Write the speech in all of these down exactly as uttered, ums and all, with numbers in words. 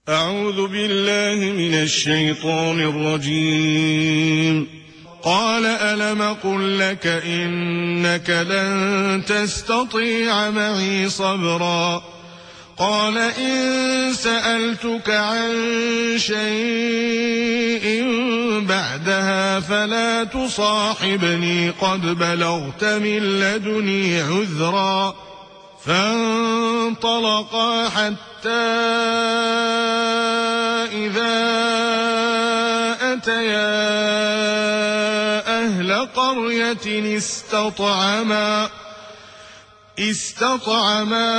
أعوذ بالله من الشيطان الرجيم. قال ألم قل لك إنك لن تستطيع معي صبرا قال إن سألتك عن شيء بعدها فلا تصاحبني قد بلغت من لدني عذرا فانطلقا حتى إذا أتيا أهل قرية استطعما استطعما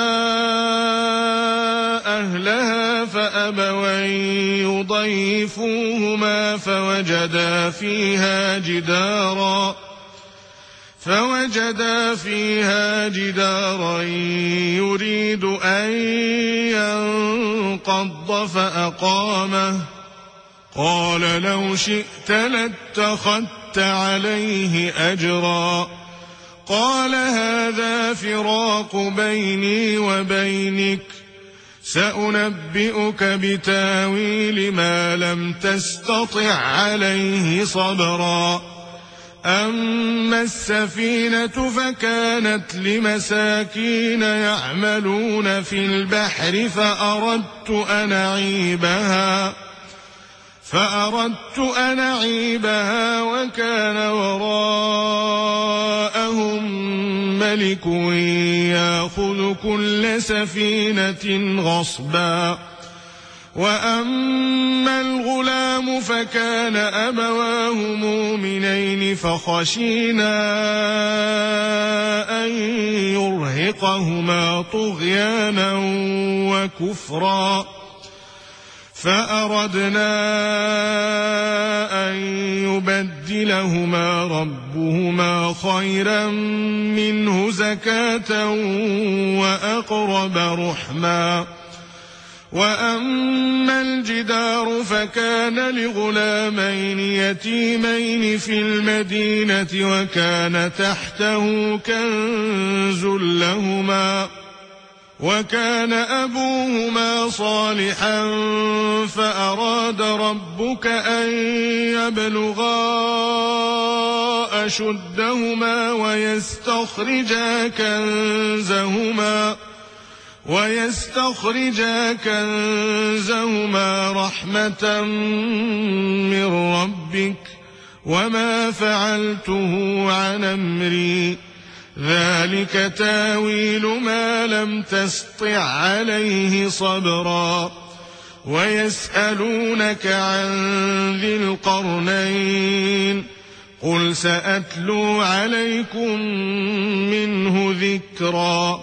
أهلها فأبوا أن يضيفوهما فوجدا فيها جدارا فوجدا فيها جدارا يريد أن ينقض فأقامه قال لو شئت لاتخذت عليه أجرا قال هذا فراق بيني وبينك سأنبئك بتاويل ما لم تستطع عليه صبرا أما السفينة فكانت لمساكين يعملون في البحر فأردت أن أعيبها فأردت أن أعيبها وكان وراءهم ملك يأخذ كل سفينة غصبا وأما الغلام فكان أبواه مؤمنين فخشينا أن يرهقهما طغيانا وكفرا فأردنا أن يبدلهما ربهما خيرا منه زكاة وأقرب رحما وأما الجدار فكان لغلامين يتيمين في المدينة وكان تحته كنز لهما وكان أبوهما صالحا فأراد ربك أن يبلغا أشدهما ويستخرجا كنزهما ويستخرجا كنزهما رحمة من ربك وما فعلته عن أمري ذلك تاويل ما لم تسطع عليه صبرا ويسألونك عن ذي القرنين قل سأتلو عليكم منه ذكرا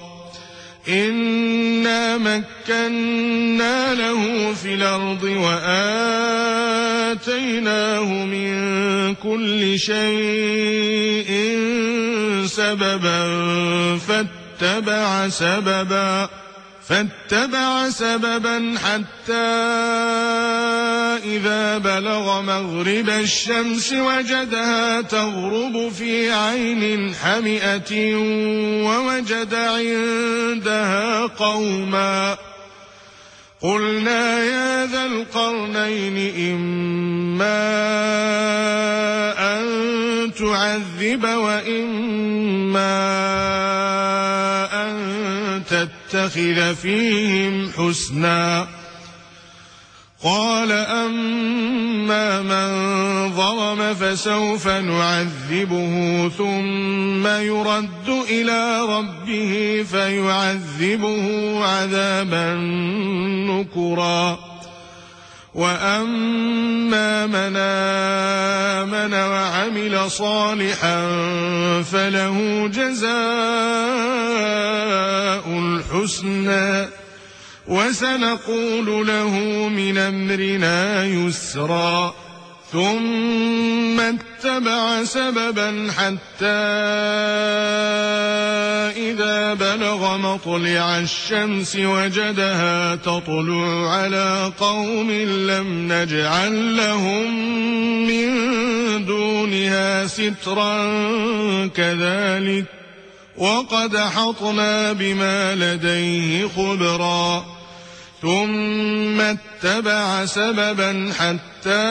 إنا مكنا له في الأرض وآتيناه من كل شيء سببا فاتبع سببا فاتبع سببا حتى إذا بلغ مغرب الشمس وجدها تغرب في عين حمئة ووجد عندها قوما قلنا يا ذا القرنين إما أن تعذب وإما أن تتخذ فيهم حسنا قال أما من ظلم فسوف نعذبه ثم يرد إلى ربه فيعذبه عذابا نكرا وأما من آمن وعمل صالحا فله جزاء الحسنى وسنقول له من أمرنا يسرا ثم اتبع سببا حتى إذا بلغ مطلع الشمس وجدها تطلع على قوم لم نجعل لهم من دونها سترا كذلك وقد أحطنا بما لديه خبرا ثم اتبع سببا حتى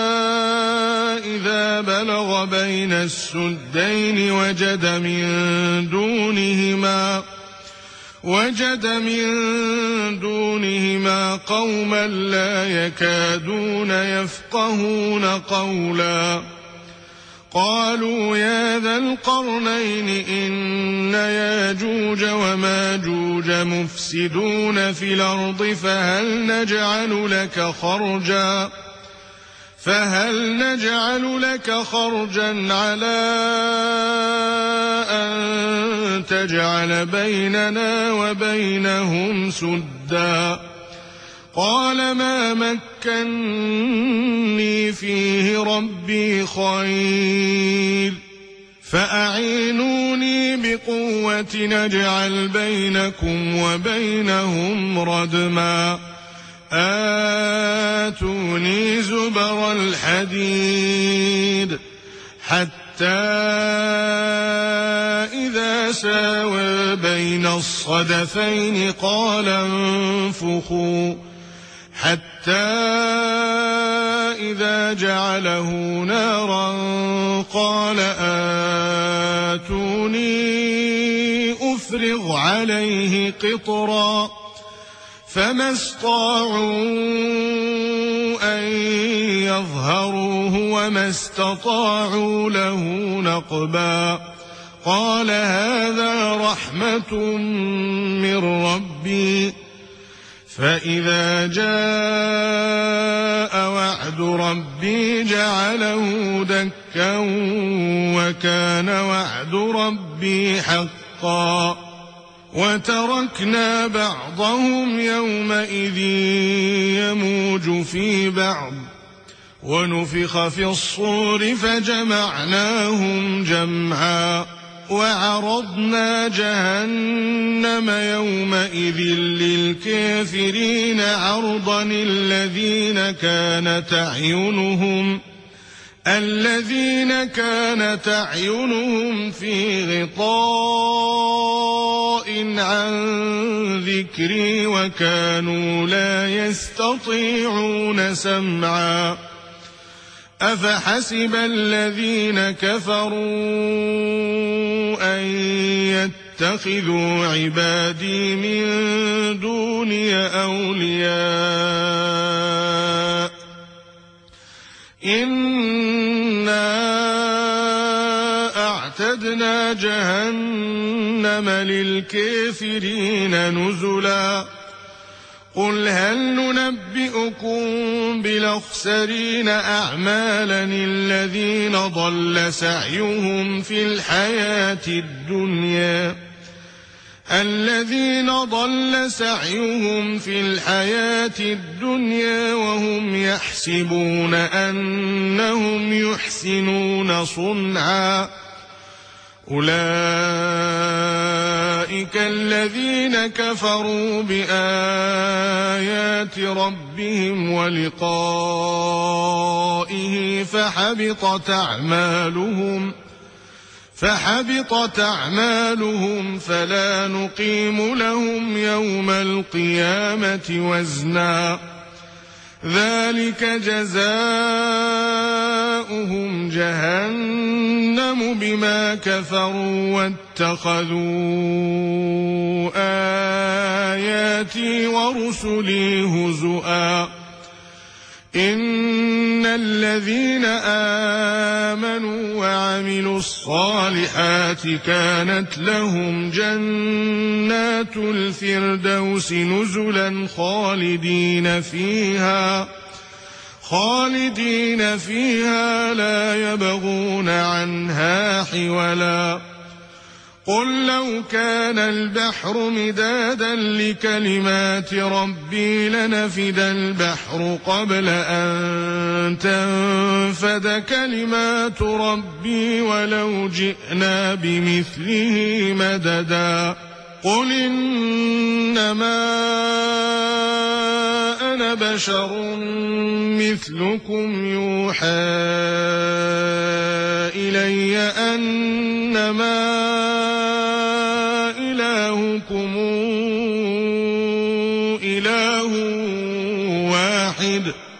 إذا بلغ بين السدين وجد من دونهما وجد من دونهما قوما لا يكادون يفقهون قولا قالوا يا ذا القرنين إن ياجوج وماجوج مفسدون في الأرض فهل نجعل لك خرجا فهل نجعل لك خرجا على أن تجعل بيننا وبينهم سدا قال ما مكني فيه ربي خير فأعينوني بقوة نجعل بينكم وبينهم ردما آتوني زبر الحديد حتى إذا ساوى بين الصدفين قال انفخوا حتى إذا جعله نارا قال آتوني أفرغ عليه قطرا فما استطاعوا أن يظهروه وما استطاعوا له نقبا قال هذا رحمة من ربي فإذا جاء وعد ربي جعله دكا وكان وعد ربي حقا وتركنا بعضهم يومئذ يموج في بعض ونفخ في الصور فجمعناهم جمعا وعرضنا جهنم يومئذ للكافرين عرضا الذين كانت أعينهم الذين كانت أعينهم في غطاء عن ذكري وكانوا لا يستطيعون سمعا أفحسب الذين كفروا أن يتخذوا عبادي من دوني أولياء إنا أعتدنا جهنم للكافرين نزلا قل هل ننبئكم بالأخسرين أعمالا الذين ضل سعيهم في الحياة الدنيا الذين ضل سعيهم في الحياة الدنيا وهم يحسبون أنهم يحسنون صنعا أولئك الذين كفروا بآيات ربهم ولقائه فحبطت أعمالهم فحبطت أعمالهم فلا نقيم لهم يوم القيامة وزنا ذلك جزاؤهم جهنم بما كفروا واتخذوا آياتي ورسلي هزؤا إن الذين آمنوا وعملوا الصالحات كانت لهم جنات الفردوس نزلا خالدين فيها خالدين فيها لا يبغون عنها حولا قل لو كان البحر مدادا لكلمات ربي لنفد البحر قبل أن تنفد كلمات ربي ولو جئنا بمثله مددا قل إنما أنا بشر مثلكم يوحى إلي أنما إلهكم إله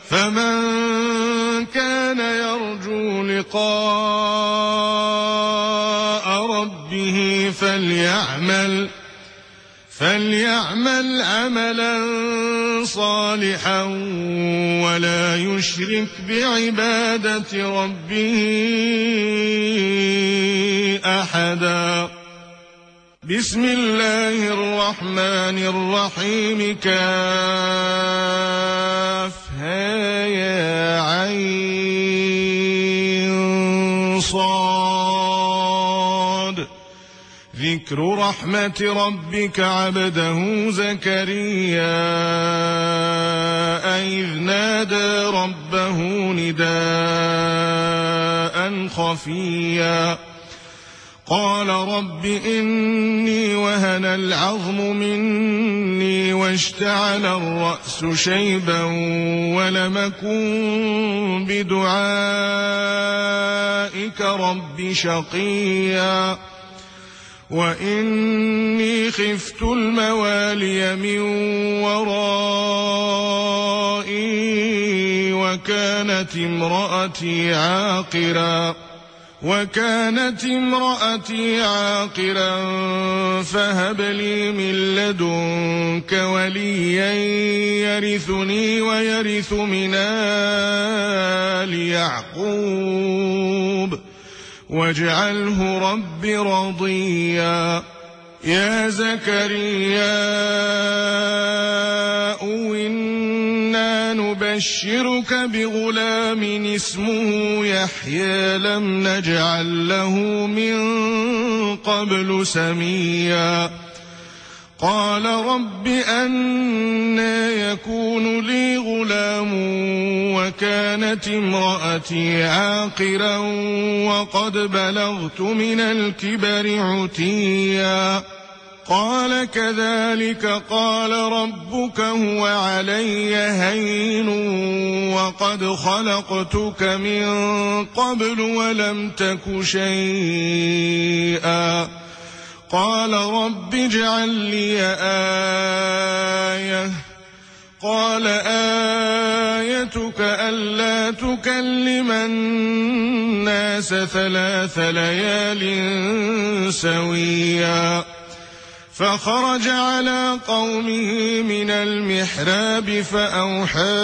فمن كان يرجو لقاء ربه فليعمل فليعمل عملا صالحا ولا يشرك بعبادة ربه أحدا. بسم الله الرحمن الرحيم. كافها يا عين صاد. ذكر رحمة ربك عبده زكريا إذ نادى ربه نداء خفيا قال رب إني وهن العظم مني واشتعل الرأس شيبا ولم أكن بدعائك رب شقيا وإني خفت الموالي من ورائي وكانت امرأتي عاقرا وكانت امرأتي عاقرا فهب لي من لدنك وليا يرثني ويرث من آل يعقوب واجعله رب رضيا. يا زكريا إنا نبشرك بغلام اسمه يحيى لم نجعل له من قبل سميا قال رب أنى يكون لي غلام وكانت امرأتي عاقرا وقد بلغت من الكبر عتيا قال كذلك قال ربك هو علي هين وقد خلقتك من قبل ولم تك شيئا قال رب اجعل لي آية قال آيتك ألا تكلم الناس ثلاث ليال سويا فخرج على قومه من المحراب فأوحى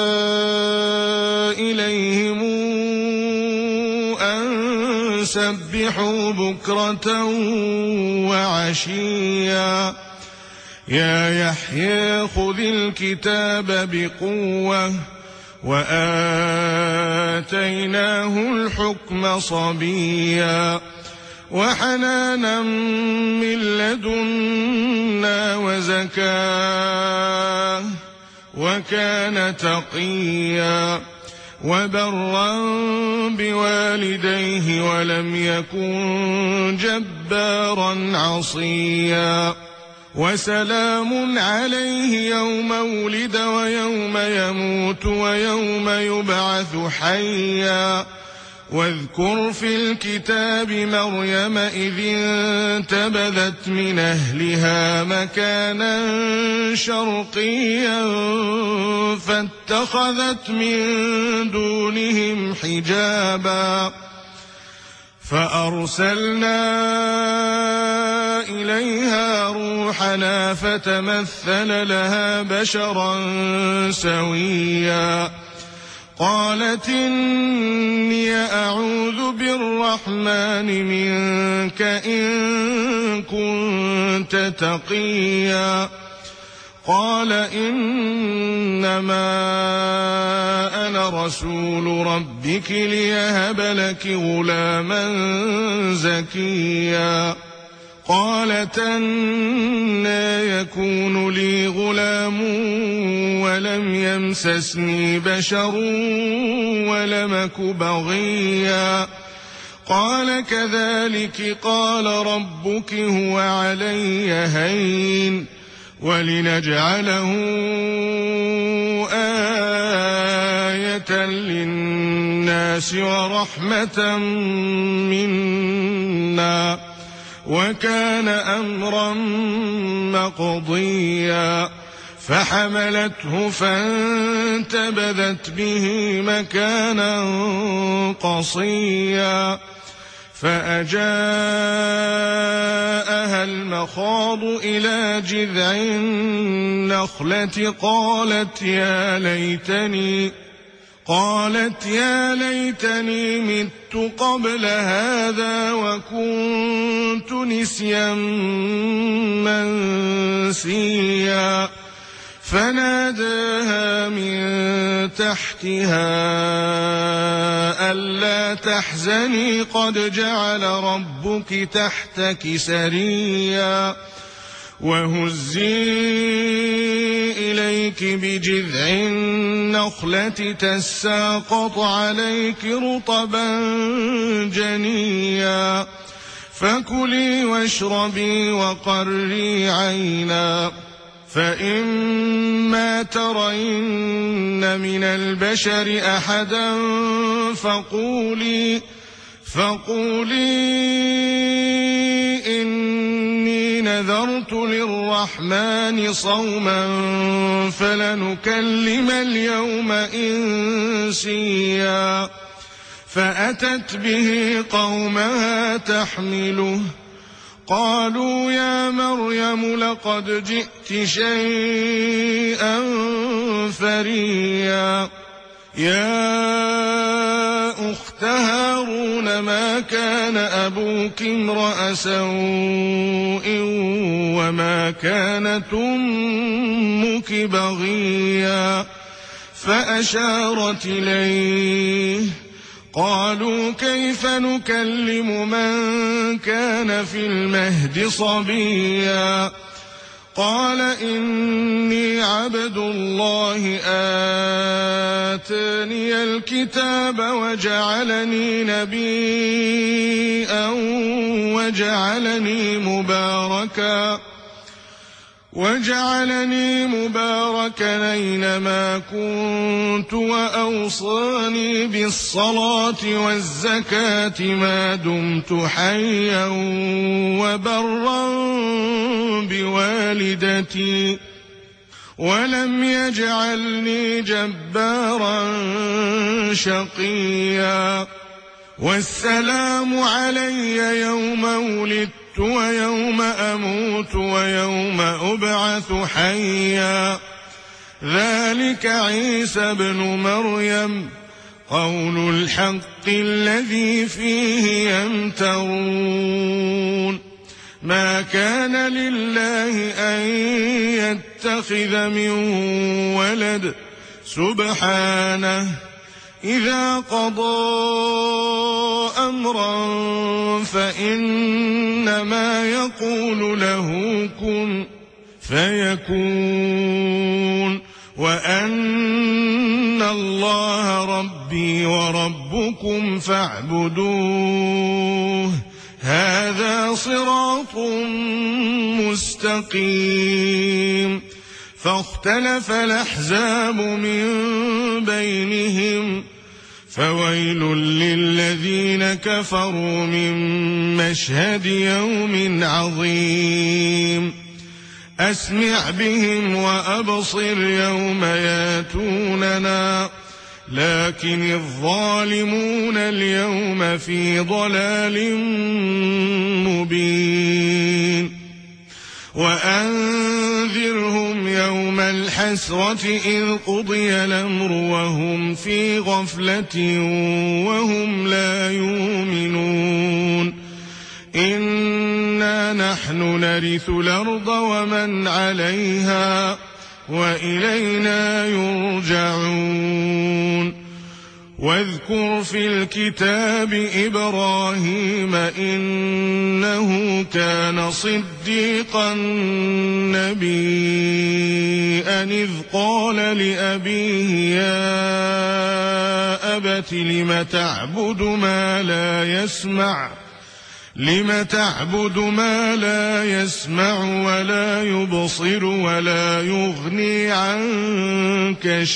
إليهم أن سبحوا بكرة وعشيا يا يحيى خذ الكتاب بقوة وآتيناه الحكم صبيا وحنانا من لدنا وزكاة وكان تقيا وبرا بوالديه ولم يكن جبارا عصيا وسلام عليه يوم ولد ويوم يموت ويوم يبعث حيا واذكر في الكتاب مريم إذ انتبذت من أهلها مكانا شرقيا فاتخذت من دونهم حجابا فأرسلنا إليها روحنا فتمثل لها بشرا سويا قالت إني أعوذ بالرحمن منك إن كنت تقيا قال إنما أنا رسول ربك ليهب لك غلاما زكيا قالت أنى يكون لي غلام ولم يمسسني بشر ولم أك بغيا قال كذلك قال ربك هو علي هين ولنجعله آية للناس ورحمة منا وكان أمرا مقضيا فحملته فانتبذت به مكانا قصيا فأجاءها المخاض إلى جذع النخلة قالت يا ليتني قالت يا ليتني مت قبل هذا وكنت نسيا منسيا فناداها من تحتها ألا تحزني قد جعل ربك تحتك سريا وهزي إليك بجذع النخلة تساقط عليك رطبا جنيا فكلي واشربي وقري عينا فإما ترين من البشر أحدا فقولي فقولي إني نذرت للرحمن صوما فلنكلم اليوم إنسيا فأتت به قومها تحمله قالوا يا مريم لقد جئت شيئا فريا يا أخت هارون ما كان أبوك امرأ سوء وما كانت أمك بغيا فأشارت إليه قالوا كيف نكلم من كان في المهد صبيا قال إني عبد الله آتاني الكتاب وجعلني نبيا وجعلني مباركا وجعلني مباركا أينما كنت وأوصاني بالصلاة والزكاة ما دمت حيا وبرا بوالدتي ولم يجعلني جبارا شقيا والسلام علي يوم ولدت ويوم أموت ويوم أبعث حيا ذلك عيسى ابن مريم قول الحق الذي فيه يمترون ما كان لله أن يتخذ من ولد سبحانه إذا قضى أمرا فإنما يقول له كن فيكون وأن الله ربي وربكم فاعبدوه هذا صراط مستقيم فاختلف الأحزاب من بينهم فويل للذين كفروا من مشهد يوم عظيم أسمع بهم وأبصر يوم ياتوننا لكن الظالمون اليوم في ضلال مبين وأنذرهم يوم الحسرة إذ قضي الأمر وهم في غفلة وهم لا يؤمنون إنا نحن نرث الأرض ومن عليها وإلينا يرجعون واذكر في الكتاب إبراهيم إنه كان صديقا نبيا إذ قال لأبيه يا أبت لم تعبد ما لا يسمع لم تعبد ما لا يسمع ولا يبصر ولا يغني عنك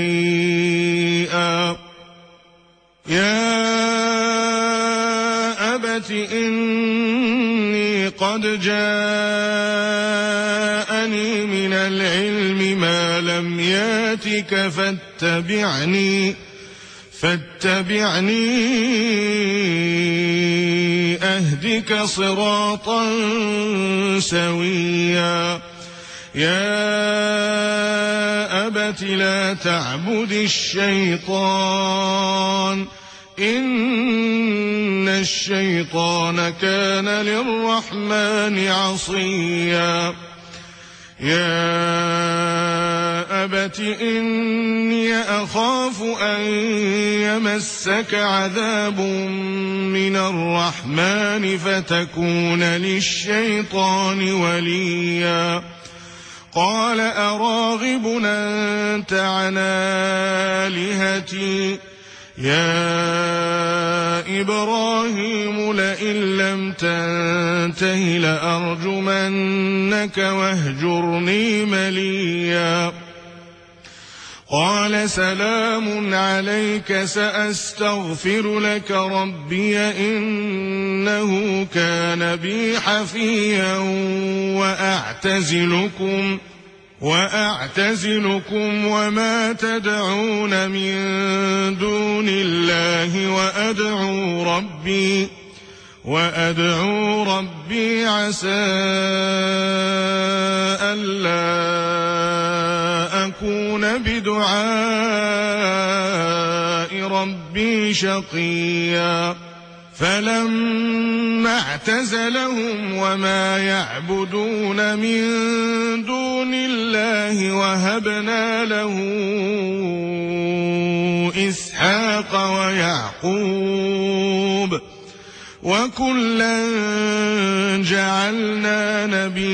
شيئا يا أبت إني قد جاءني من العلم ما ألم ياتك فاتبعني فاتبعني أهدك صراطا سويا يا أبت لا تعبد الشيطان إن الشيطان كان للرحمن عصيا يا أبت إني أخاف أن يمسك عذاب من الرحمن فتكون للشيطان وليا قال أراغب أنت عن آلهتي يا إبراهيم لئن لم تنته لأرجمنك واهجرني مليا قال سلام عليك سأستغفر لك ربي إنه كان بي حفيا وأعتزلكم وأعتزلكم وما تدعون من دون الله وأدعو ربي وأدعو ربي عسى ألا أكون بدعاء ربي شقيا فلما اعتزلهم وما يعبدون من دون الله وهبنا له إسحاق ويعقوب وكلا جعلنا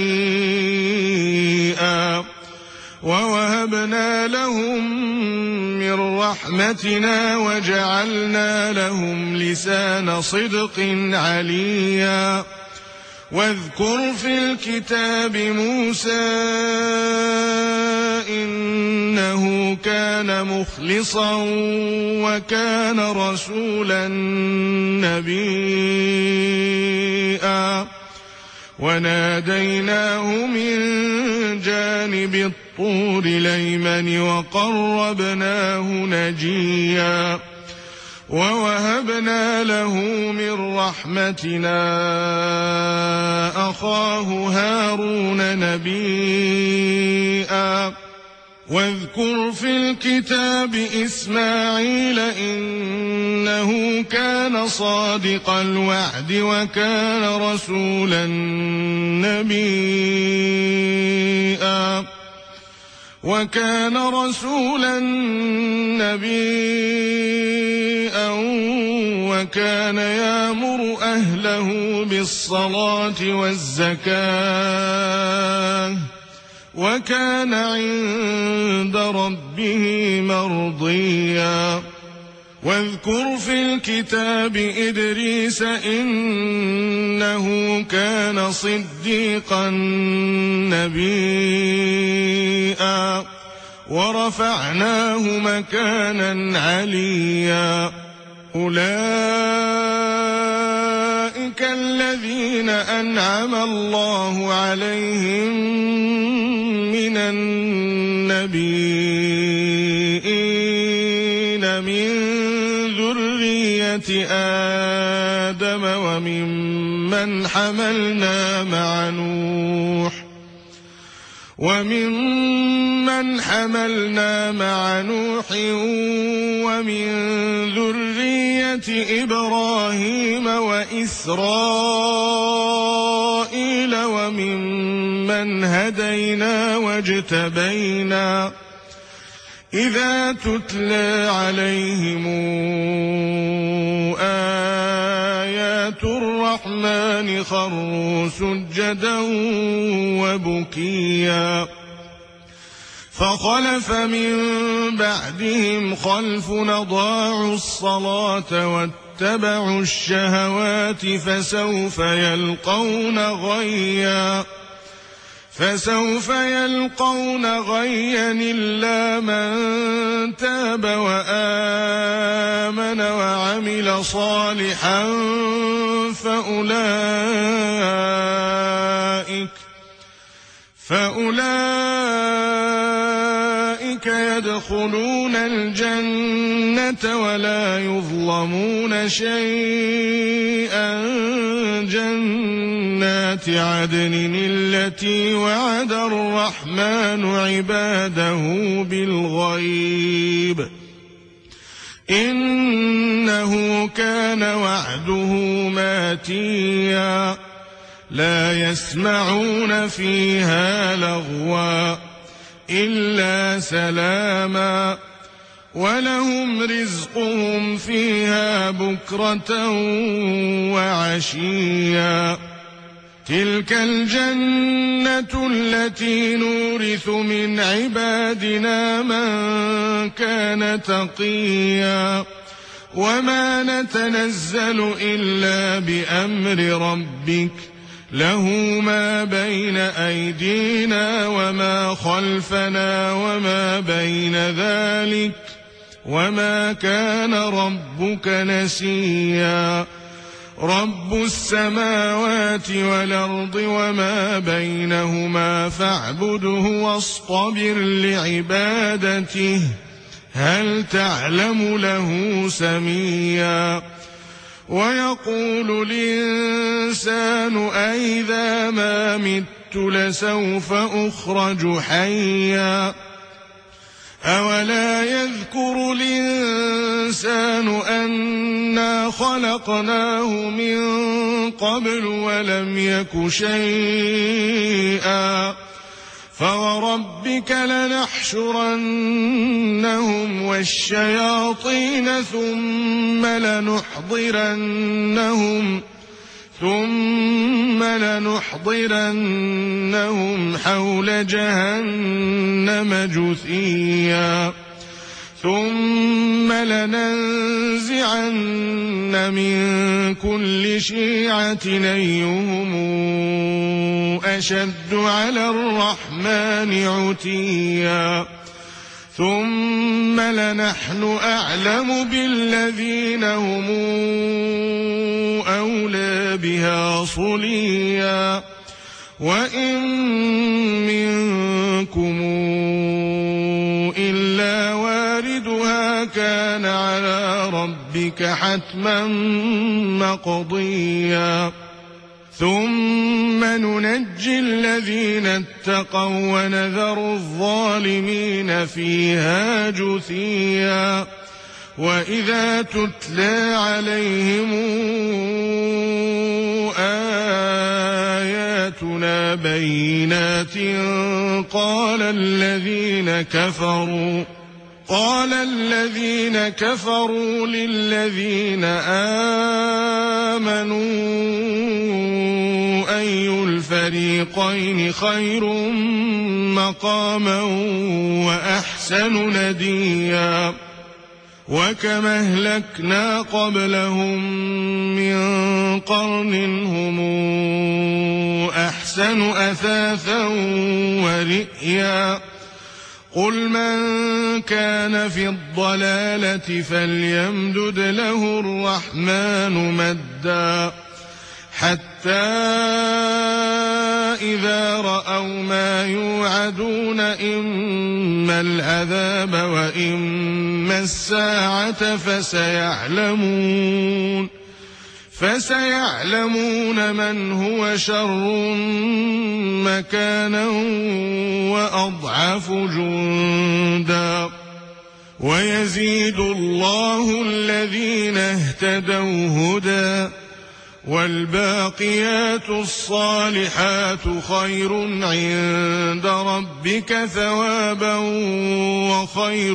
نبيا ووهبنا لهم من رحمتنا وجعلنا لهم لسان صدق عليا واذكر في الكتاب موسى إنه كان مخلصا وكان رسولا نبيا وناديناه من جانب الطور الأيمن وقربناه نجيا ووهبنا له من رحمتنا أخاه هارون نبيا واذكر في الكتاب إسماعيل إنه كان صادق الوعد وكان رسولا نبيا وكان رسولا نبيا وكان يأمر أهله بالصلاة والزكاة وكان عند ربه مرضيا واذكر في الكتاب إدريس إنه كان صديقا نبيا ورفعناه مكانا عليا أولئك الذين أنعم الله عليهم من النبيين من ذرية آدم وممن حملنا مع نوح وممن حملنا مع نوح ومن ذرية إبراهيم وإسرائيل وممن هدينا واجتبينا إذا تتلى عليهم آيات الرحمن خروا سجدا وبكيا فخلف من بعدهم خلف أضاعوا الصلاة واتبعوا الشهوات فسوف يلقون غيا فسوف يلقون غيا إلا من تاب وآمن وعمل صالحا فأولئك فأولئك يدخلون الجنة ولا يظلمون شيئا جنات عدن التي وعد الرحمن عباده بالغيب إنه كان وعده ماتيا لا يسمعون فيها لغوا إلا سلاما ولهم رزقهم فيها بكرة وعشيا تلك الجنة التي نورث من عبادنا من كان تقيا وما نتنزل إلا بأمر ربك له ما بين أيدينا وما خلفنا وما بين ذلك وما كان ربك نسيا رب السماوات والأرض وما بينهما فاعبده واصطبر لعبادته هل تعلم له سميا ويقول الإنسان أئذا ما مت لسوف أخرج حيا أولا يذكر الإنسان أنا خلقناه من قبل ولم يك شيئا فوربك لنحشرنهم والشياطين ثم لنحضرنهم ثم لنحضرنهم حول جهنم جثيا ثم لننزعن من كل شيعة أيهم أشد على الرحمن عتيا ثم لنحن أعلم بالذين هم أولى بها صليا وإن منكم إلا واردها كان على ربك حتما مقضيا ثم ننجي الذين اتقوا ونذر الظالمين فيها جثيا وإذا تتلى عليهم آياتنا بينات قال الذين كفروا قال الذين كفروا للذين آمنوا أي الفريقين خير مقاما وأحسن نديا وكما أهلكنا قبلهم من قرن هم أحسن أثاثا ورئيا قل من كان في الضلالة فليمدد له الرحمن مدا حتى إذا رأوا ما يوعدون إما العذاب وإما الساعة فسيعلمون فسيعلمون من هو شر مكانا وأضعف جندا ويزيد الله الذين اهتدوا هدى والباقيات الصالحات خير عند ربك ثوابا وخير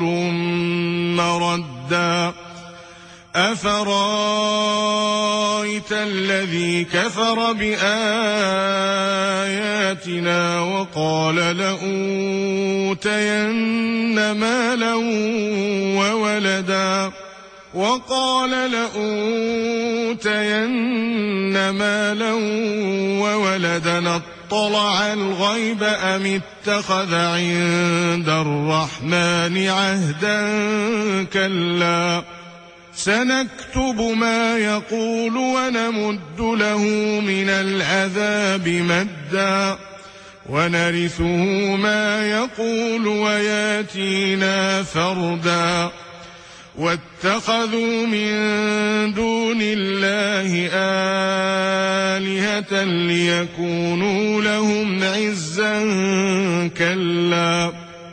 مردا أفرايت الذي كفر بآياتنا وقال لأوتين مالا وولدا وقال لأوتين مالا وولدا اطلع الغيب أم اتخذ عند الرحمن عهدا كلا سنكتب ما يقول ونمد له من العذاب مدا ونرثه ما يقول وياتينا فردا واتخذوا من دون الله آلهة ليكونوا لهم عزا كلا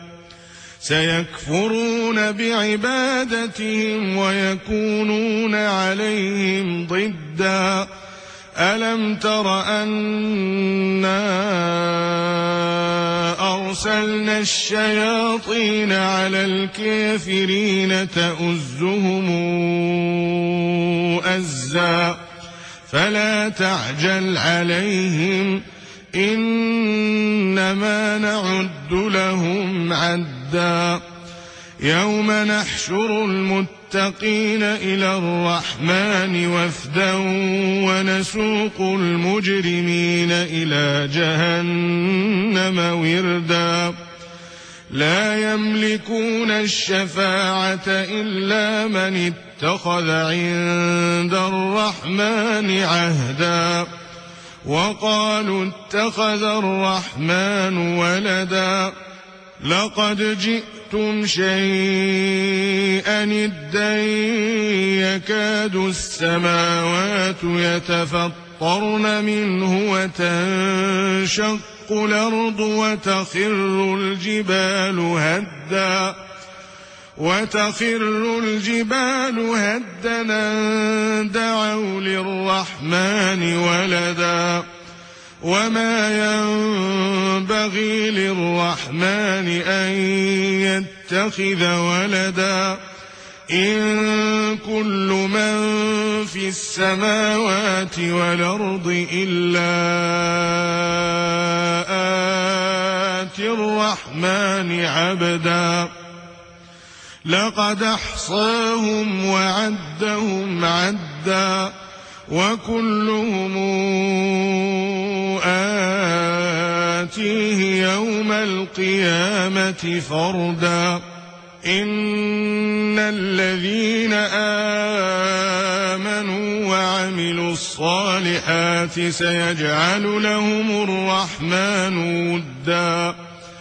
سيكفرون بعبادتهم ويكونون عليهم ضدا ألم تر أنا أرسلنا الشياطين على الكافرين تؤزهم أزا فلا تعجل عليهم إنما نعد لهم عدا يوم نحشر المتقين إلى الرحمن وفدا ونسوق المجرمين إلى جهنم وردا لا يملكون الشفاعة إلا من اتخذ عند الرحمن عهدا وقالوا اتخذ الرحمن ولدا لقد جئتم شيئا إدا يكاد السماوات يتفطرن منه وتنشق الأرض وتخر الجبال هدا وتخر الجبال هدا دعوا للرحمن ولدا وما ينبغي للرحمن أن يتخذ ولدا إن كل من في السماوات والأرض إلا آتي الرحمن عبدا لقد أحصاهم وعدهم عدا وكلهم آتيه يوم القيامة فردا إن الذين آمنوا وعملوا الصالحات سيجعل لهم الرحمن ودا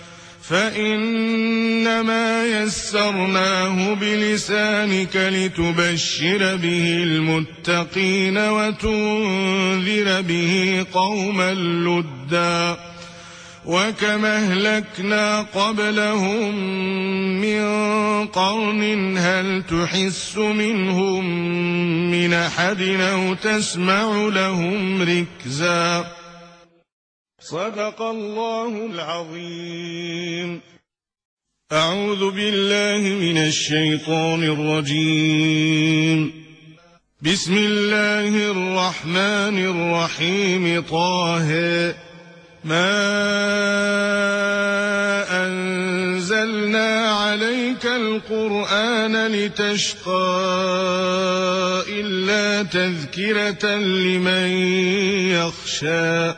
فإنما يسرناه بلسانك لتبشر به المتقين وتنذر به قوما لدا وكما أهلكنا قبلهم من قرن هل تحس منهم من أحد أو تسمع لهم ركزا صدق الله العظيم. أعوذ بالله من الشيطان الرجيم. بسم الله الرحمن الرحيم. طه ما أنزلنا عليك القرآن لتشقى إلا تذكرة لمن يخشى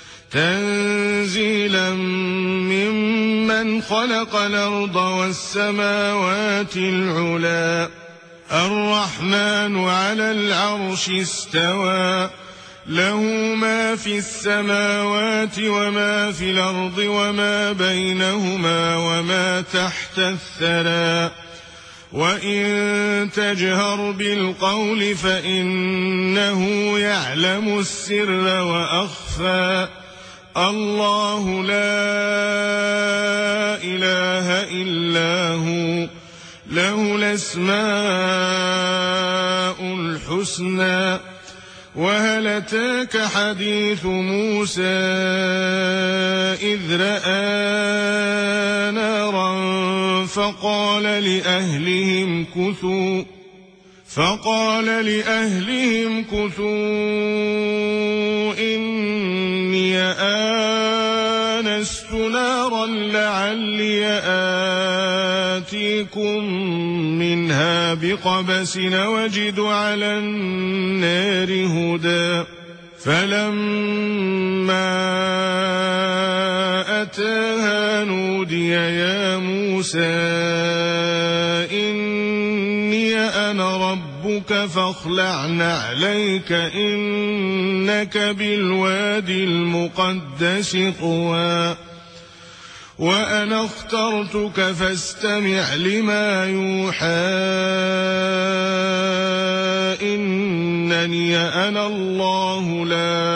تنزيلا ممن خلق الأرض والسماوات العلا الرحمن على العرش استوى له ما في السماوات وما في الأرض وما بينهما وما تحت الثرى وإن تجهر بالقول فإنه يعلم السر وأخفى الله لا إله إلا هو له الأسماء الحسنى وهل أتاك حديث موسى إذ رأى نارا فقال لأهلهم كثوا فقال لأهلهم كثوا إني آنست نارا لعلي آتيكم منها بقبس وجد على النار هدى فلما أتاها نودي يا موسى إني أنا ربك فاخلع نعليك إنك إنك بالواد المقدس طوى وأنا اخترتك فاستمع لما يوحى إنني أنا الله لا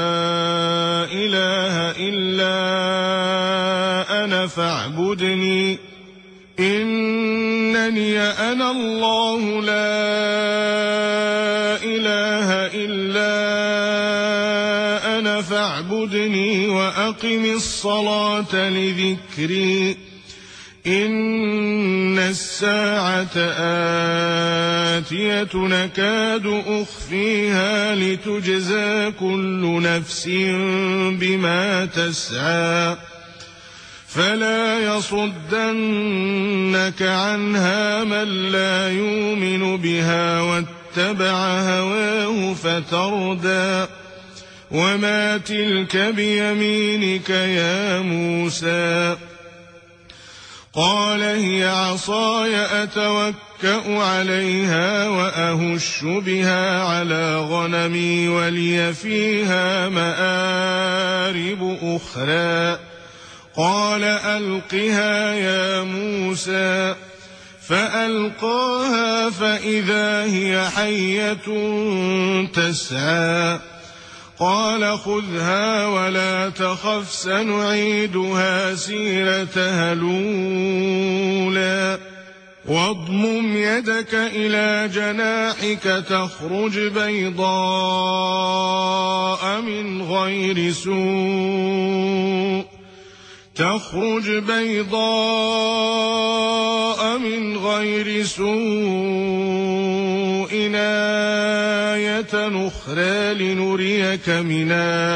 إله إلا أنا فاعبدني إنني أنا الله لا إله إلا أنا فاعبدني وأقم الصلاة لذكري إن الساعة آتية نكاد أخفيها لتجزى كل نفس بما تسعى فلا يصدنك عنها من لا يؤمن بها واتبع هواه فتردى وما تلك بيمينك يا موسى قال هي عصاي أتوكأ عليها وأهش بها على غنمي ولي فيها مآرب أخرى قال ألقها يا موسى فألقاها فإذا هي حية تسعى قال خذها ولا تخف سنعيدها سيرتها الأولى واضمم يدك إلى جناحك تخرج بيضاء من غير سوء تخرج بيضاء من غير سوء آية أخرى لنريك من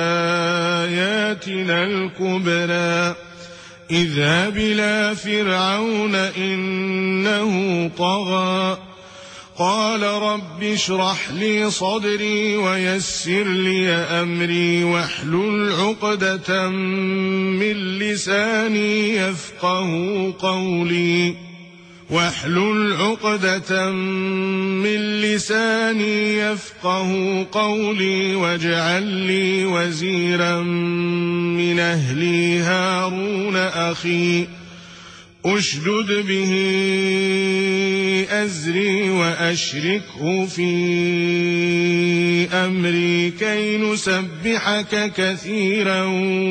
آياتنا الكبرى اذهب إلى فرعون إنه طغى قال رب اشرح لي صدري ويسر لي أمري واحلل عقدة من لساني يفقه قولي واحلل عقدة من لساني يفقه قولي واجعل لي وزيرا من أهلي هارون أخي أشدد به أزري وأشركه في أمري كي نسبحك كثيرا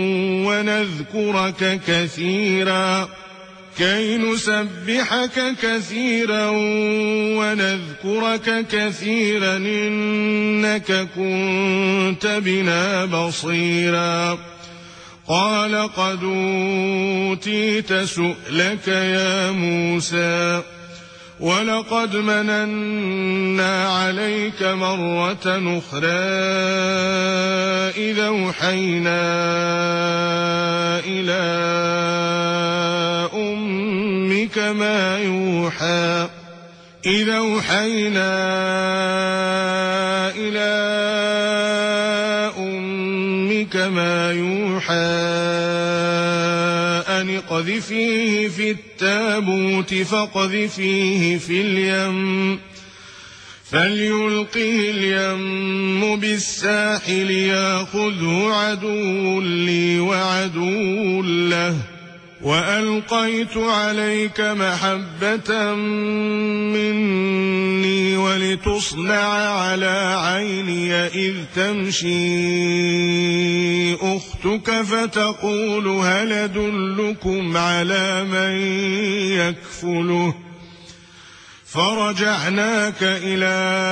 ونذكرك كثيرا كي نسبحك كثيرا ونذكرك كثيرا إنك كنت بنا بصيرا قال قد أوتيت سؤلك يا موسى ولقد مننا عليك مرة أخرى إذا أوحينا إلى أمك ما يوحى إذا أوحينا إلى أمك ما يوحى أن اقذفيه في التابوت فاقذفيه في اليم فليلقه اليم بالساحل ياخذه عدو لي وعدو له وألقيت عليك محبة مني ولتصنع على عيني إذ تمشي أختك فتقول هل أدلكم على من يكفله فرجعناك إلى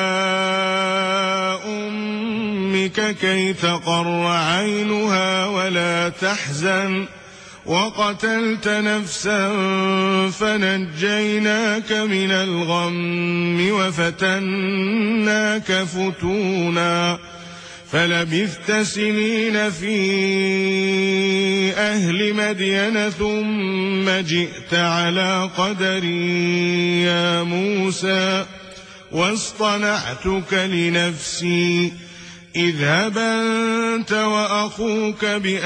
أمك كي تقر عينها ولا تحزن وقتلت نفسا فنجيناك من الغم وفتناك فتونا فلبثت سنين في أهل مدين ثم جئت على قدري يا موسى واصطنعتك لنفسي اذهب أنت وأخوك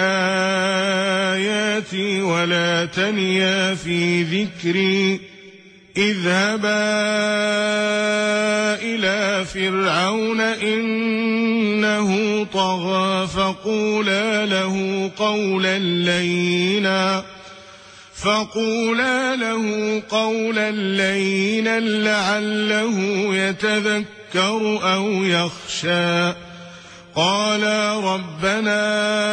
بآياتي ولا تنيا في ذكري اذهبا إلى فرعون إنه أو طغى فقولا له قولا لينا فقولا له قولا لينا لعله يتذكر أو يخشى. قالا ربنا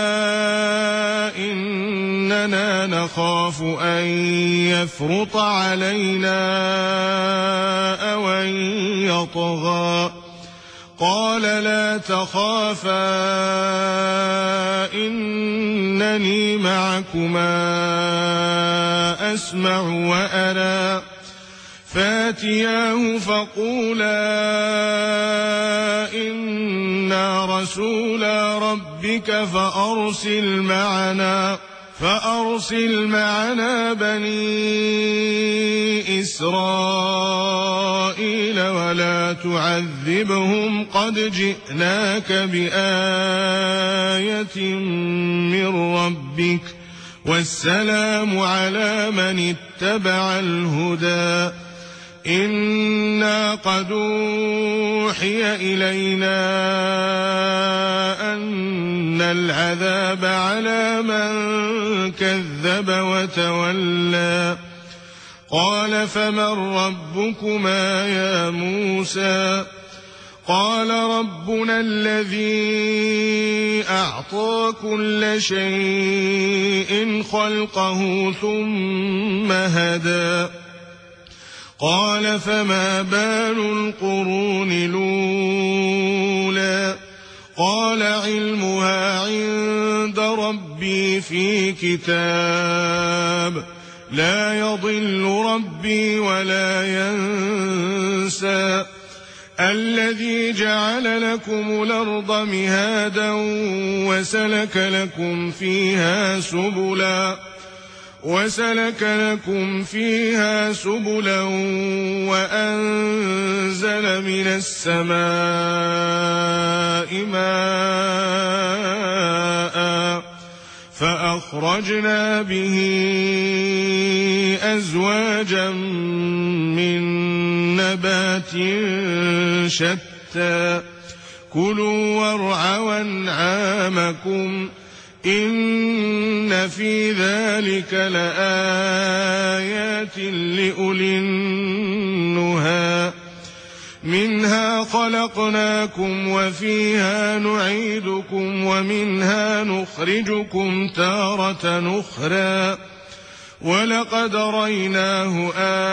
إننا نخاف أن يفرط علينا أو أن يطغى. قال لا تخافا إنني معكما أسمع وأرى. فاتياه فقولا إنا رسولا ربك فأرسل معنا فأرسل معنا بني إسرائيل ولا تعذبهم قد جئناك بآية من ربك والسلام على من اتبع الهدى. إنا قد أوحي إلينا أن العذاب على من كذب وتولى. قال فمن ربكما يا موسى؟ قال ربنا الذي أعطى كل شيء خلقه ثم هدى. قال فما بال القرون الأولى؟ قال علمها عند ربي في كتاب لا يضل ربي ولا ينسى. الذي جعل لكم الأرض مهادا وسلك لكم فيها سبلا وسلك لكم فيها سبلا وأنزل من السماء ماء فأخرجنا به أزواجا من نبات شتى. كلوا وارعوا أنعامكم إن في ذلك لآيات لأولي النهى. منها خلقناكم وفيها نعيدكم ومنها نخرجكم تارة أخرى. ولقد ريناه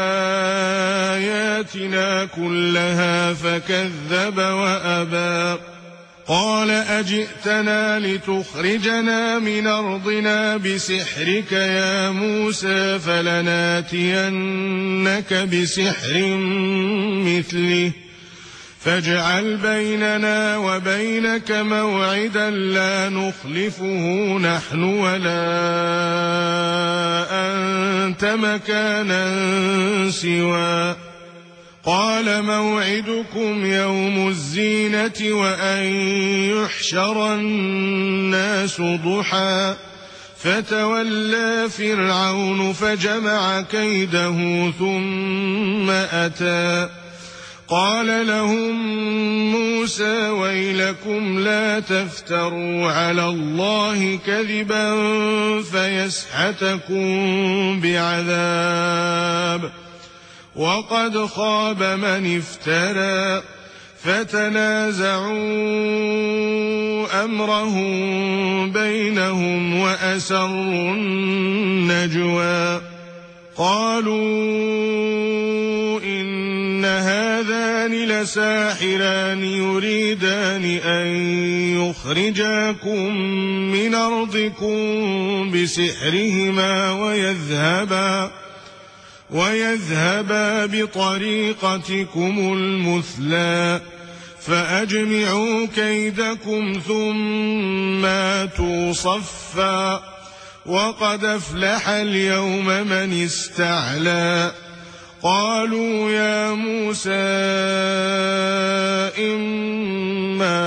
آياتنا كلها فكذب وأبى. قال أجئتنا لتخرجنا من أرضنا بسحرك يا موسى فلناتينك بسحر مثله فاجعل بيننا وبينك موعدا لا نخلفه نحن ولا أنت مكانا سوى. قال موعدكم يوم الزينة وأن يحشر الناس ضحى. فتولى فرعون فجمع كيده ثم أتى. قال لهم موسى ويلكم لا تفتروا على الله كذبا فيسحتكم بعذاب وقد خاب من افترى. فتنازعوا أمرهم بينهم وأسروا النجوى. قالوا إن هذان لساحران يريدان أن يخرجاكم من أرضكم بسحرهما ويذهبا ويذهبا بطريقتكم المثلى فأجمعوا كيدكم ثم آتوا صفا وقد أفلح اليوم من استعلى. قالوا يا موسى إما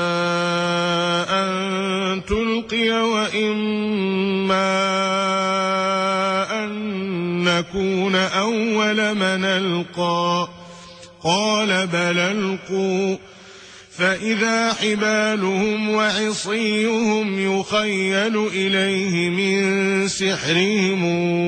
أن تلقي وإما أن نكون أول من ألقى. قال بل ألقوا. فإذا حبالهم وعصيهم يخيل إليه من سحرهم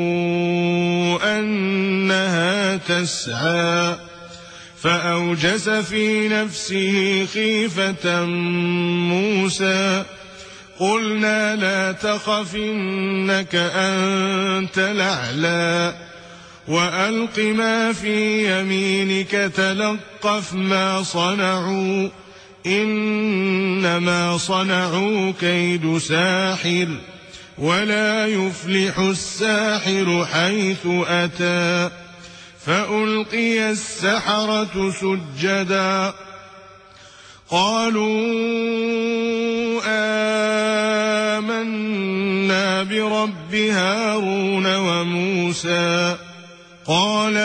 أنها تسعى فأوجس في نفسه خيفة موسى قلنا لا تخف إنك أنت الأعلى وألق ما في يمينك تلقف ما صنعوا إنما صنعوا كيد ساحر ولا يفلح الساحر حيث أتى فألقي السحرة سجدا قالوا آمنا برب هارون وموسى قال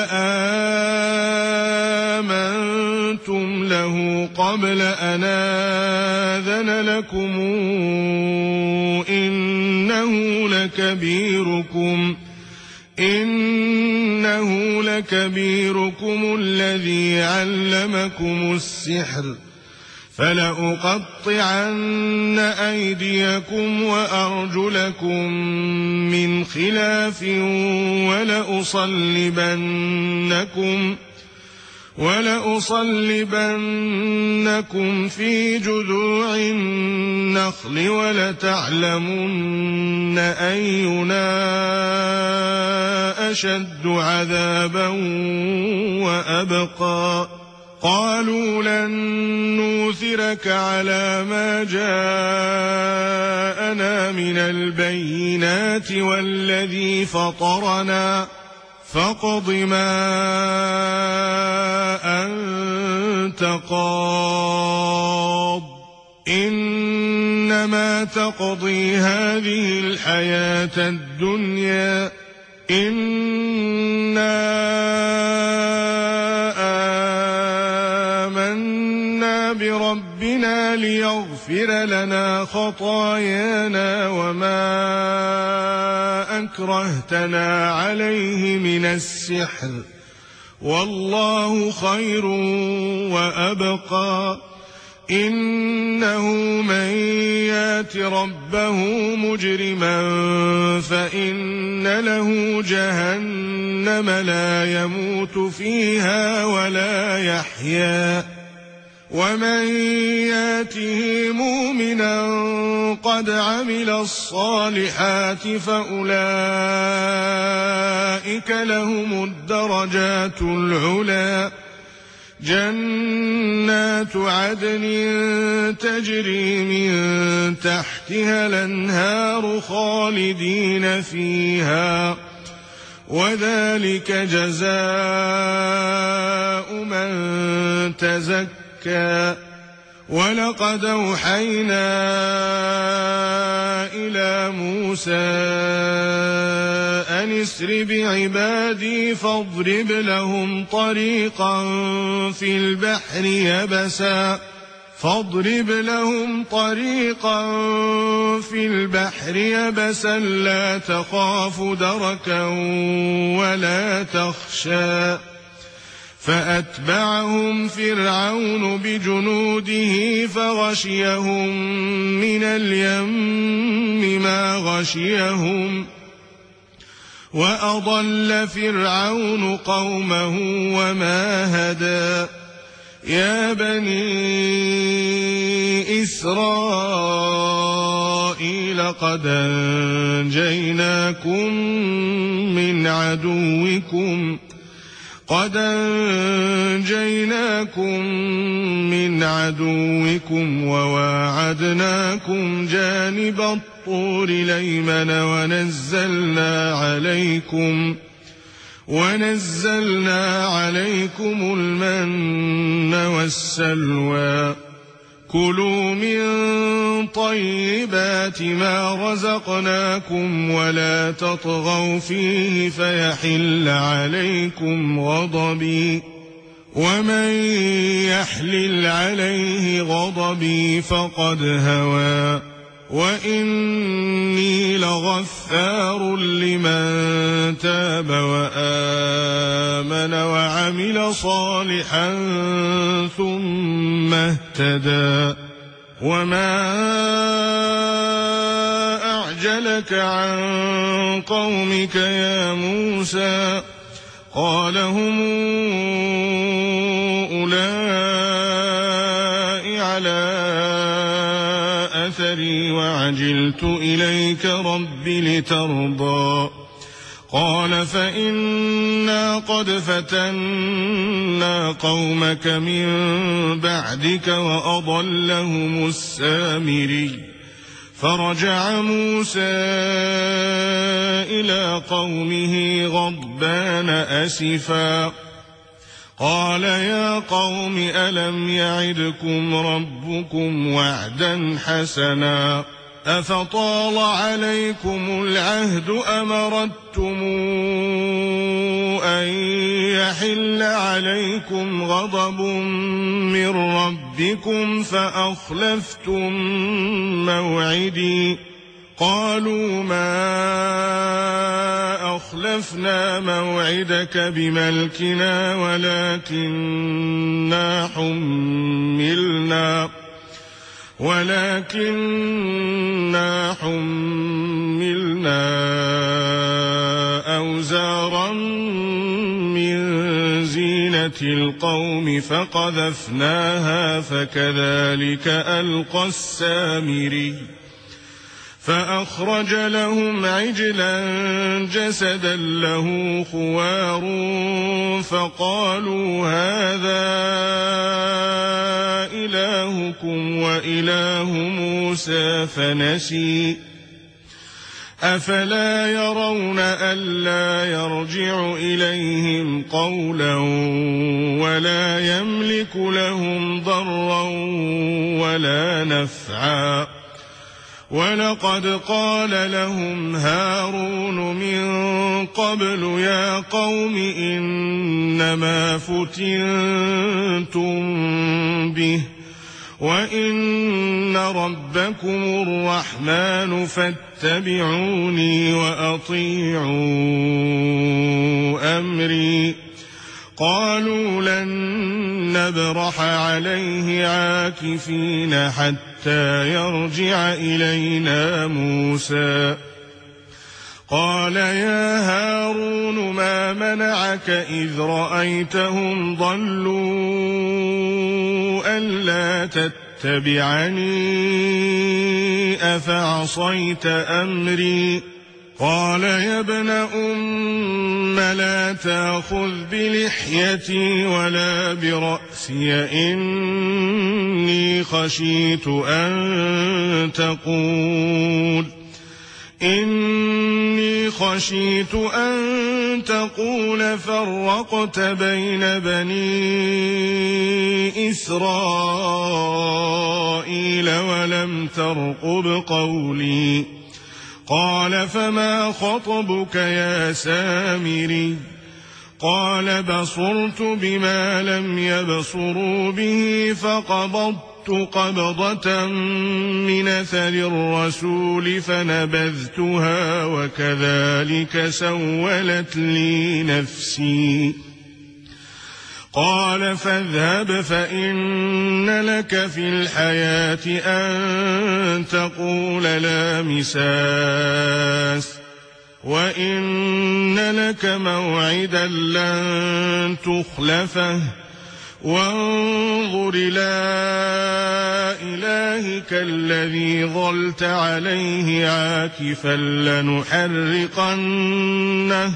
آمنتم له قبل أن آذن لكم إنه لكبيركم إنه لكبيركم الذي علمكم السحر فلأقطعن أيديكم وأرجلكم من خلاف ولأصلبنكم ولأصلبنكم في جذوع النخل ولتعلمن أينا أشد عذابا وأبقى قالوا لن نوثرك على ما جاءنا من البينات والذي فطرنا فاقض ما أنت قاض إنما تقضي هذه الحياة الدنيا إنا آمنا بربنا ليغفر لنا خطايانا وما أكرهتنا عليه من السحر والله خير وأبقى إنه من يات ربه مجرما فإن له جهنم لا يموت فيها ولا يحيا ومن ياته مؤمنا قد عمل الصالحات فأولئك لهم الدرجات العلى جنات عدن تجري من تحتها الأنهار خالدين فيها وذلك جزاء من تزكى ولقد أوحينا إلى موسى أن اسر بعبادي فاضرب لهم طريقا في البحر يبسا فاضرب لهم طريقا في البحر يبسا لا تخاف دركا ولا تخشى فأتبعهم فرعون بجنوده فغشيهم من اليم ما غشيهم وأضل فرعون قومه وما هدى يا بني إسرائيل قد أنجيناكم من عدوكم قد أنجيناكم من عدوكم وواعدناكم جانب الطور الأيمن ونزلنا عليكم ونزلنا عليكم المن والسلوى كلوا من طيبات ما رزقناكم ولا تطغوا فيه فيحل عليكم غضبي ومن يحلل عليه غضبي فقد هوى وإني لغفار لمن تاب وآمن وعمل صالحا ثم اهتدى. وما أعجلك عن قومك يا موسى؟ قال هم أولئك على أثري وعجلت إليك رب لترضى. قال فإنا قد فتنا قومك من بعدك وأضلهم السامري. فرجع موسى إلى قومه غضبان أسفا قال يا قوم ألم يعدكم ربكم وعدا حسنا أفطال عليكم العهد أم أردتم أن يحل عليكم غضب من ربكم فأخلفتم موعدي؟ قالوا ما أخلفنا موعدك بملكنا ولكننا حملنا ولكننا حملنا أوزارا من زينة القوم فقذفناها فكذلك ألقى السامري. فأخرج لهم عجلا جسدا له خوار فقالوا هذا إلهكم وإله موسى فنسي. أفلا يرون ألا يرجع إليهم قولا ولا يملك لهم ضرا ولا نفعا؟ ولقد قال لهم هارون من قبل يا قوم إنما فتنتم به وإن ربكم الرحمن فاتبعوني وأطيعوا أمري. قالوا لن نبرح عليه عاكفين حتى يرجع إلينا موسى. قال يا هارون ما منعك إذ رأيتهم ضلوا ألا تتبعني أفعصيت أمري؟ قال يا ابن أم لا تأخذ بلحيتي ولا برأسي إني خشيت أن تقول إني خشيت أن تقول فرقت بين بني إسرائيل ولم ترقب قولي. قال فما خطبك يا سامري؟ قال بصرت بما لم يبصروا به فقبضت قبضة من أثر الرسول فنبذتها وكذلك سولت لي نفسي. قال فاذهب فإن لك في الحياة أن تقول لا مساس وإن لك موعدا لن تخلفه وانظر إلى إلهك الذي ظلت عليه عاكفا لنحرقنه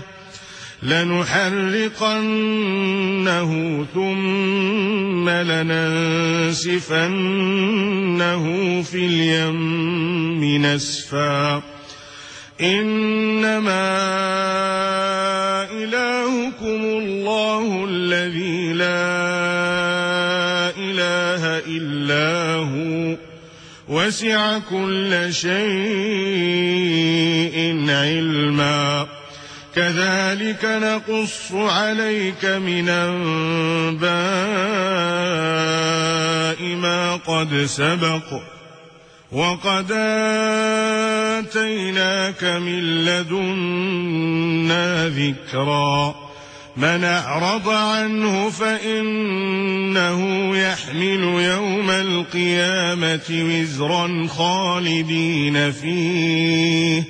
لنحرقنه ثم لننسفنه في اليم نسفا. إنما إلهكم الله الذي لا إله إلا هو وسع كل شيء علما. كذلك نقص عليك من أنباء ما قد سبق وقد آتيناك من لدنا ذكرا من أعرض عنه فإنه يحمل يوم القيامة وزرا خالدين فيه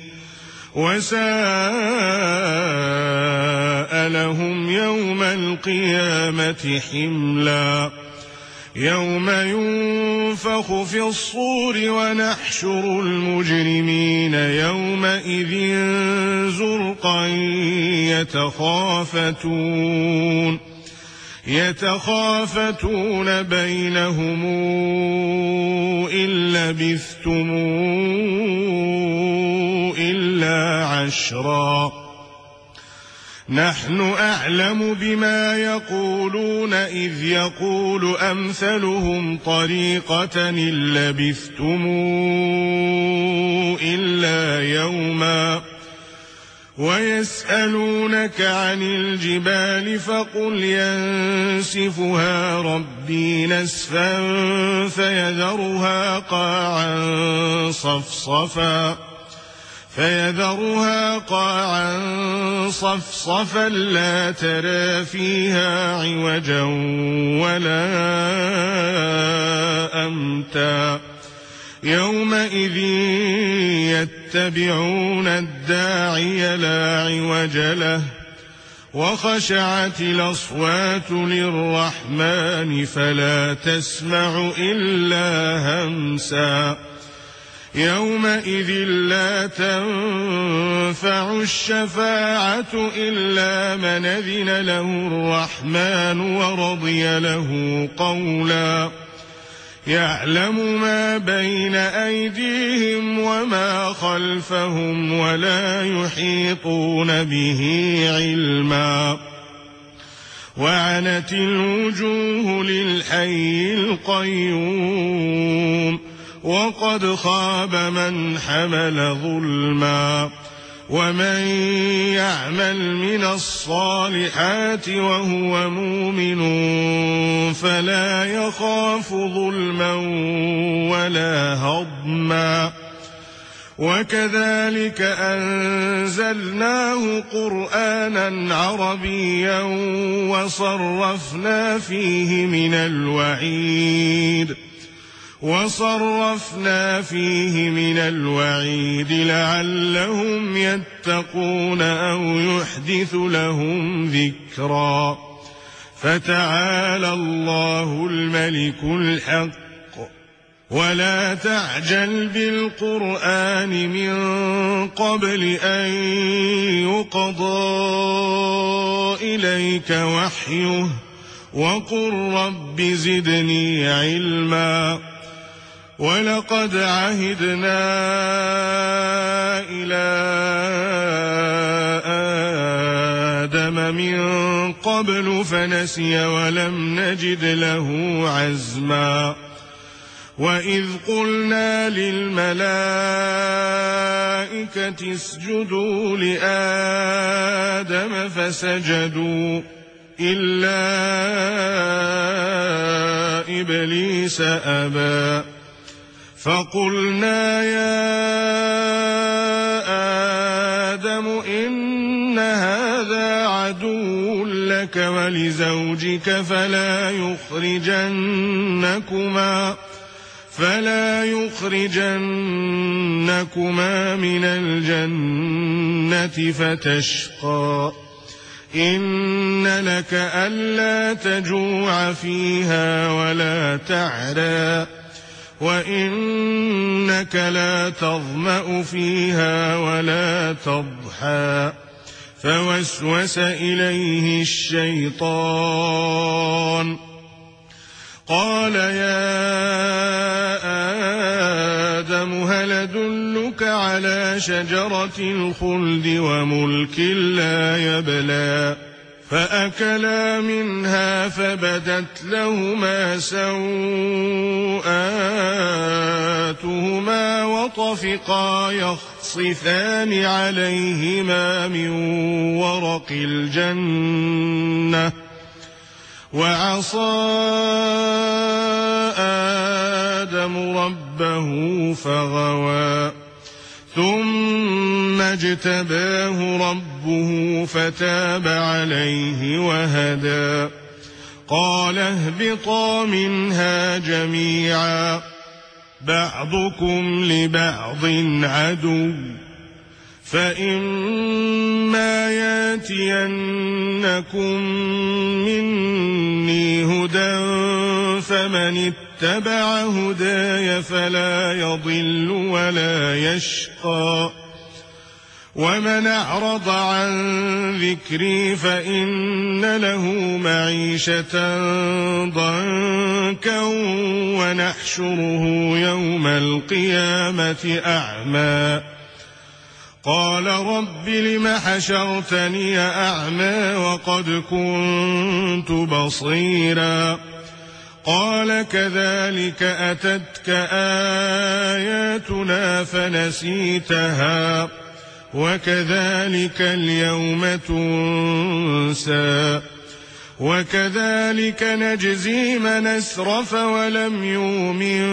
وساء لهم يوم القيامة حملا يوم ينفخ في الصور ونحشر المجرمين يومئذ زرقا يتخافتون يتخافتون بينهم إن لبثتم إلا عشرا نحن أعلم بما يقولون إذ يقول أمثلهم طريقة إن لبثتم إلا يوما ويسألونك عن الجبال فقل ينسفها ربي نسفا فيذرها قاعا صفصفا فيذرها قاعا صفصفا لا ترى فيها عوجا ولا أمتا يومئذ يتبعون الداعي لا عوج له وخشعت الأصوات للرحمن فلا تسمع إلا همسا يومئذ لا تنفع الشفاعة إلا من أذن له الرحمن ورضي له قولا يعلم ما بين أيديهم وما خلفهم ولا يحيطون به علما وعنت الوجوه للحي القيوم وقد خاب من حمل ظلما ومن يعمل من الصالحات وهو مؤمن فلا يخاف ظلما ولا هضما وكذلك أنزلناه قرآنا عربيا وصرفنا فيه من الوعيد وصرفنا فيه من الوعيد لعلهم يتقون أو يحدث لهم ذكرا فتعالى الله الملك الحق ولا تعجل بالقرآن من قبل أن يقضى إليك وحيه وقل رب زدني علما ولقد عهدنا إلى آدم من قبل فنسي ولم نجد له عزما وإذ قلنا للملائكة اسجدوا لآدم فسجدوا إلا إبليس أبى فقلنا يا آدم إن هذا عدو لك ولزوجك فلا يخرجنكما فلا يخرجنكما من الجنة فتشقى إن لك ألا تجوع فيها ولا تعرى وإنك لا تظمأ فيها ولا تضحى فوسوس إليه الشيطان قال يا آدم هل أدلك على شجرة الخلد وملك لا يبلى فأكلا منها فبدت لهما سوآتهما وطفقا يخصفان عليهما من ورق الجنة وعصى آدم ربه ربه فغوى ثم اجتباه ربه فتاب عليه وهدى قال اهبطا منها جميعا بعضكم لبعض عدو فإما ياتينكم مني هدى فمن اتبع هداي فلا يضل ولا يشقى ومن أعرض عن ذكري فإن له معيشة ضنكا ونحشره يوم القيامة أعمى قال رب لم حشرتني أعمى وقد كنت بصيرا قال كذلك أتتك آياتنا فنسيتها وكذلك اليوم تنسى وكذلك نجزي من أسرف ولم يؤمن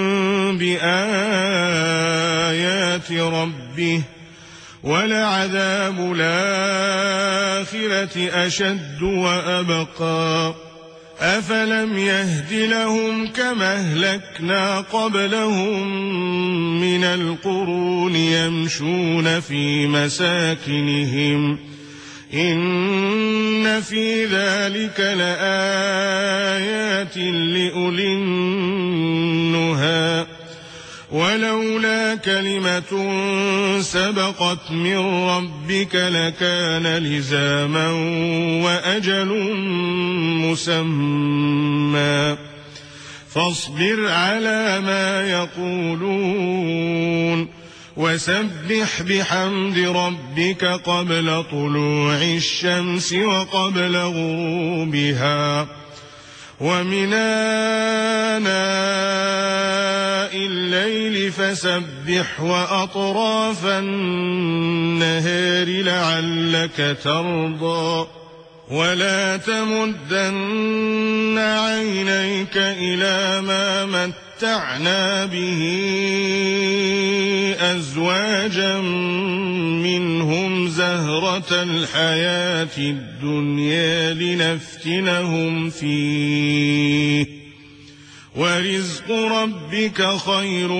بآيات ربه ولعذاب الآخرة أشد وأبقى أفلم يهد لهم كما أهلكنا قبلهم من القرون يمشون في مساكنهم إن في ذلك لآيات لأولي النهى ولولا كلمة سبقت من ربك لكان لزاما وأجل مسمى فاصبر على ما يقولون وسبح بحمد ربك قبل طلوع الشمس وقبل غروبها ومن آناء الليل فسبح وأطراف النهار لعلك ترضى ولا تمدن عينيك إلى ما متعنا به أزواجا منهم زهرة الحياة الدنيا لنفتنهم فيه ورزق ربك خير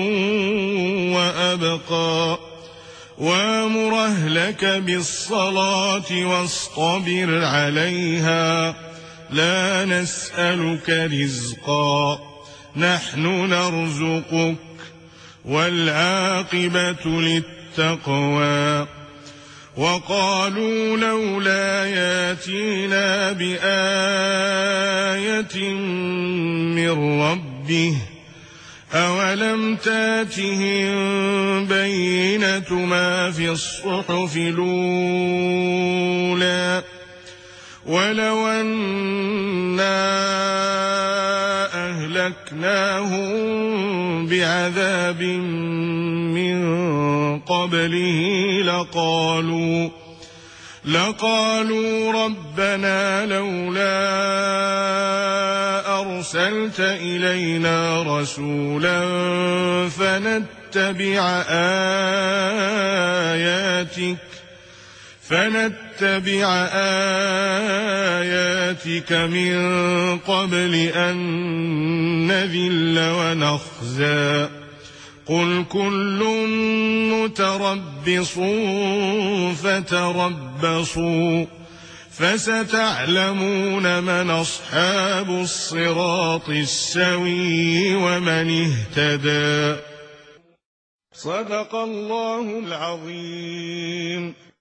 وأبقى وامر أهلك بالصلاة واصطبر عليها لا نسألك رزقا نحن نرزقك والعاقبة للتقوى وقالوا لولا ياتينا بآية من ربه أولم تاتهم بينة ما في الصحف الأولى ولو أنا أهلكناهم بعذاب من قبله لقالوا لقالوا ربنا لولا أرسلت إلينا رسولا فنتبع آياتك فنتبع آياتك من قبل أن نذل ونخزى قل كل متربص فتربصوا فستعلمون من أصحاب الصراط السوي ومن اهتدى صدق الله العظيم.